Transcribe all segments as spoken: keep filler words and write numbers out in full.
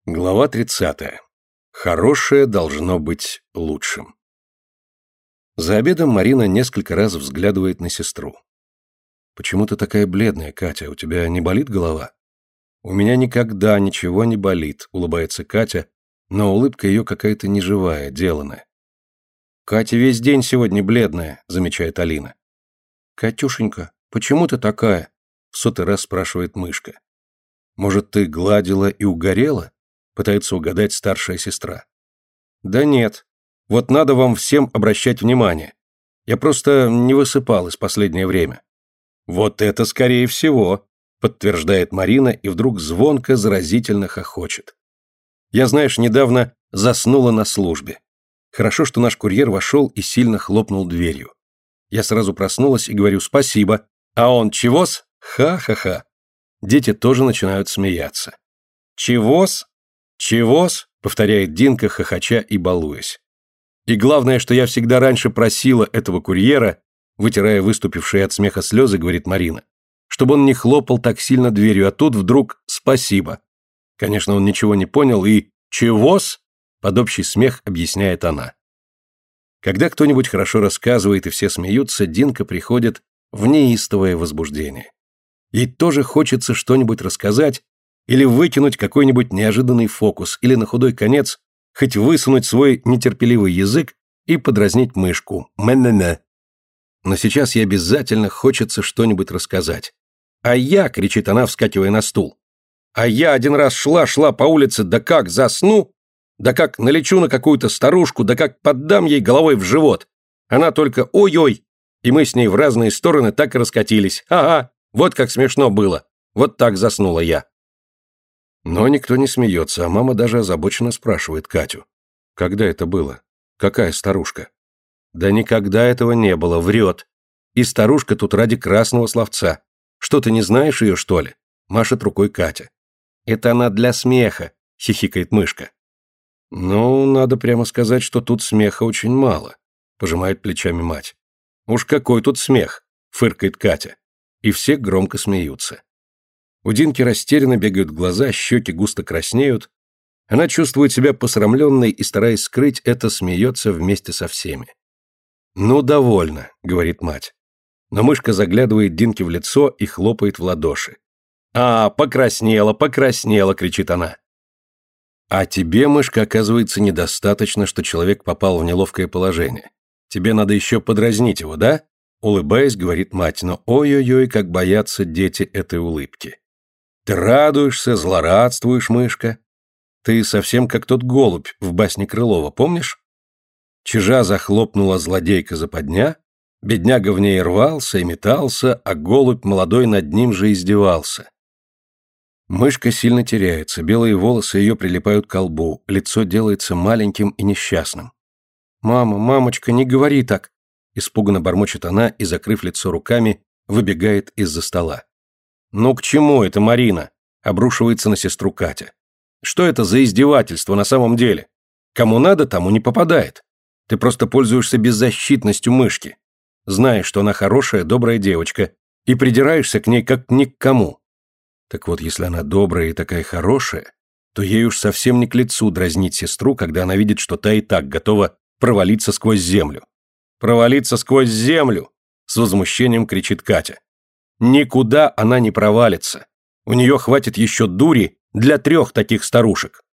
Глава тридцатая. Хорошее должно быть лучшим. За обедом Марина несколько раз взглядывает на сестру. «Почему ты такая бледная, Катя? У тебя не болит голова?» «У меня никогда ничего не болит», — улыбается Катя, но улыбка ее какая-то неживая, деланная. «Катя весь день сегодня бледная», — замечает Алина. «Катюшенька, почему ты такая?» — в сотый раз спрашивает Мышка. «Может, ты гладила и угорела?» — пытается угадать старшая сестра. «Да нет. Вот надо вам всем обращать внимание. Я просто не высыпалась последнее время». «Вот это скорее всего», — подтверждает Марина и вдруг звонко, заразительно хохочет. «Я, знаешь, недавно заснула на службе. Хорошо, что наш курьер вошел и сильно хлопнул дверью. Я сразу проснулась и говорю «спасибо», а он «чего-с?» Ха-ха-ха. Дети тоже начинают смеяться. «Чего-с? Чего-с?» — повторяет Динка, хохоча и балуясь. И главное, что я всегда раньше просила этого курьера, вытирая выступившие от смеха слезы, говорит Марина, чтобы он не хлопал так сильно дверью, а тут вдруг «спасибо». Конечно, он ничего не понял и «чего-с?» под общий смех объясняет она. Когда кто-нибудь хорошо рассказывает и все смеются, Динка приходит в неистовое возбуждение. Ей тоже хочется что-нибудь рассказать или выкинуть какой-нибудь неожиданный фокус, или на худой конец хоть высунуть свой нетерпеливый язык и подразнить Мышку. Мэ-мэ-мэ. Но сейчас ей обязательно хочется что-нибудь рассказать. «А я!» — кричит она, вскакивая на стул. «А я один раз шла-шла по улице, да как засну, да как налечу на какую-то старушку, да как поддам ей головой в живот. Она только ой-ой, и мы с ней в разные стороны так и раскатились. Ага, вот как смешно было. Вот так заснула я». Но никто не смеется, а мама даже озабоченно спрашивает Катю. «Когда это было? Какая старушка?» «Да никогда этого не было, врет. И старушка тут ради красного словца. Что, ты не знаешь ее, что ли?» Машет рукой Катя. «Это она для смеха», — хихикает Мышка. «Ну, надо прямо сказать, что тут смеха очень мало», — пожимает плечами мать. «Уж какой тут смех», — фыркает Катя. И все громко смеются. У Динки растерянно бегают глаза, щеки густо краснеют. Она чувствует себя посрамленной и, стараясь скрыть это, смеется вместе со всеми. «Ну, довольно», — говорит мать. Но Мышка заглядывает Динке в лицо и хлопает в ладоши. «А, покраснела, покраснела», — кричит она. «А тебе, Мышка, оказывается, недостаточно, что человек попал в неловкое положение. Тебе надо еще подразнить его, да?» Улыбаясь, говорит мать, но ой-ой-ой, как боятся дети этой улыбки. «Ты радуешься, злорадствуешь, Мышка. Ты совсем как тот голубь в басне Крылова, помнишь? Чижа захлопнула злодейка западня, бедняга в ней рвался и метался, а голубь молодой над ним же издевался». Мышка сильно теряется, белые волосы ее прилипают к лбу, лицо делается маленьким и несчастным. «Мама, мамочка, не говори так!» Испуганно бормочет она и, закрыв лицо руками, выбегает из-за стола. «Ну к чему это, Марина?» — обрушивается на сестру Катя. «Что это за издевательство на самом деле? Кому надо, тому не попадает. Ты просто пользуешься беззащитностью Мышки. Знаешь, что она хорошая, добрая девочка, и придираешься к ней как ни к кому. Так вот, если она добрая и такая хорошая, то ей уж совсем не к лицу дразнить сестру, когда она видит, что та и так готова провалиться сквозь землю». «Провалиться сквозь землю!» — с возмущением кричит Катя. «Никуда она не провалится. У нее хватит еще дури для трех таких старушек».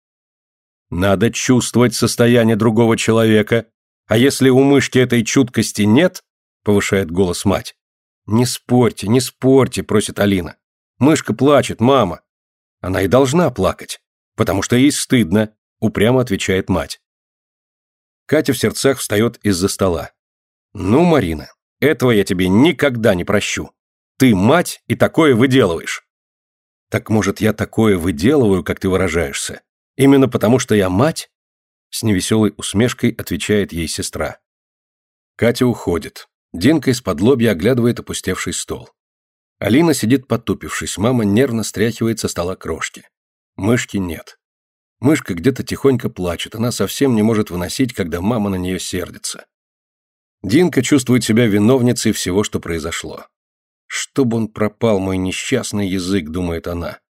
«Надо чувствовать состояние другого человека, а если у Мышки этой чуткости нет, — повышает голос мать. — Не спорьте, не спорьте, — просит Алина. Мышка плачет, мама. Она и должна плакать, потому что ей стыдно, — упрямо отвечает мать. Катя в сердцах встает из-за стола. «Ну, Марина, этого я тебе никогда не прощу. Ты мать и такое выделываешь». «Так, может, я такое выделываю, как ты выражаешься, именно потому, что я мать?» С невеселой усмешкой отвечает ей сестра. Катя уходит. Динка из-под лобья оглядывает опустевший стол. Алина сидит потупившись, мама нервно стряхивает со стола крошки. Мышки нет. Мышка где-то тихонько плачет, она совсем не может выносить, когда мама на нее сердится. Динка чувствует себя виновницей всего, что произошло. «Чтоб он пропал, мой несчастный язык», — думает она.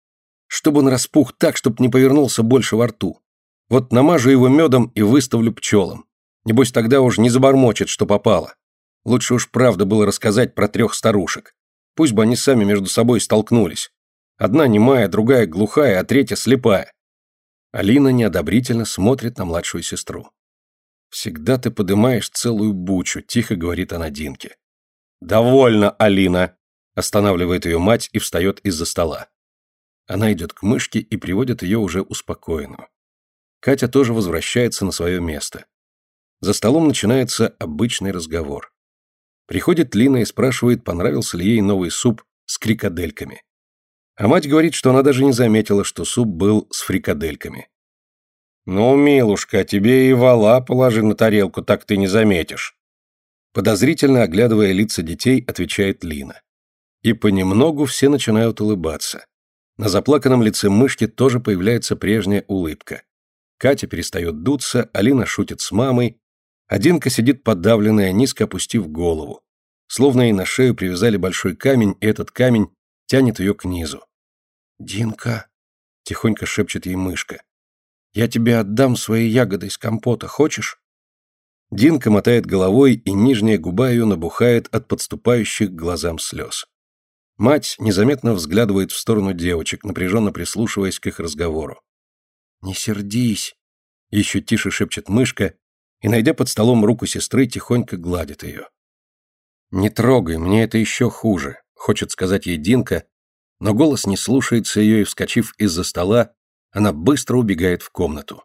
Чтобы он распух так, чтоб не повернулся больше во рту. Вот намажу его медом и выставлю пчелам. Небось, тогда уж не забормочет, что попало. Лучше уж правда было рассказать про трех старушек. Пусть бы они сами между собой столкнулись. Одна немая, другая глухая, а третья слепая. Алина неодобрительно смотрит на младшую сестру. «Всегда ты подымаешь целую бучу», — тихо говорит она Динке. «Довольно, Алина!» — останавливает ее мать и встает из-за стола. Она идет к мышке и приводит ее уже успокоенную. Катя тоже возвращается на свое место. За столом начинается обычный разговор. Приходит Лина и спрашивает, понравился ли ей новый суп с крикадельками. А мать говорит, что она даже не заметила, что суп был с фрикадельками. «Ну, милушка, тебе и вола положи на тарелку, так ты не заметишь». Подозрительно оглядывая лица детей, отвечает Лина. И понемногу все начинают улыбаться. На заплаканном лице мышки тоже появляется прежняя улыбка. Катя перестает дуться, Алина шутит с мамой, а Динка сидит подавленная, низко опустив голову. Словно ей на шею привязали большой камень, и этот камень тянет ее к низу. «Динка», — тихонько шепчет ей мышка, — «я тебе отдам свои ягоды из компота, хочешь?» Динка мотает головой, и нижняя губа ее набухает от подступающих к глазам слез. Мать незаметно взглядывает в сторону девочек, напряженно прислушиваясь к их разговору. «Не сердись», — еще тише шепчет мышка, и, найдя под столом руку сестры, тихонько гладит ее. «Не трогай, мне это еще хуже», — хочет сказать ей Динка, но голос не слушается ее, и, вскочив из-за стола, она быстро убегает в комнату.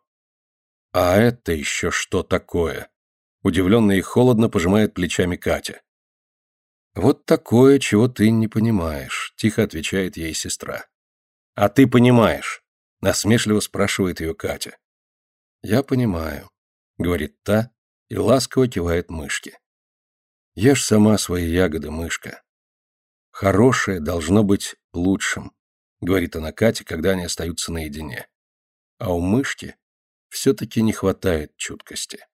«А это еще что такое?» — удивленно и холодно пожимает плечами Катя. «Вот такое, чего ты не понимаешь», — тихо отвечает ей сестра. «А ты понимаешь?» — насмешливо спрашивает ее Катя. «Я понимаю», — говорит та и ласково кивает мышке. «Ешь сама свои ягоды, мышка. Хорошее должно быть лучшим», — говорит она Кате, когда они остаются наедине. А у мышки все-таки не хватает чуткости.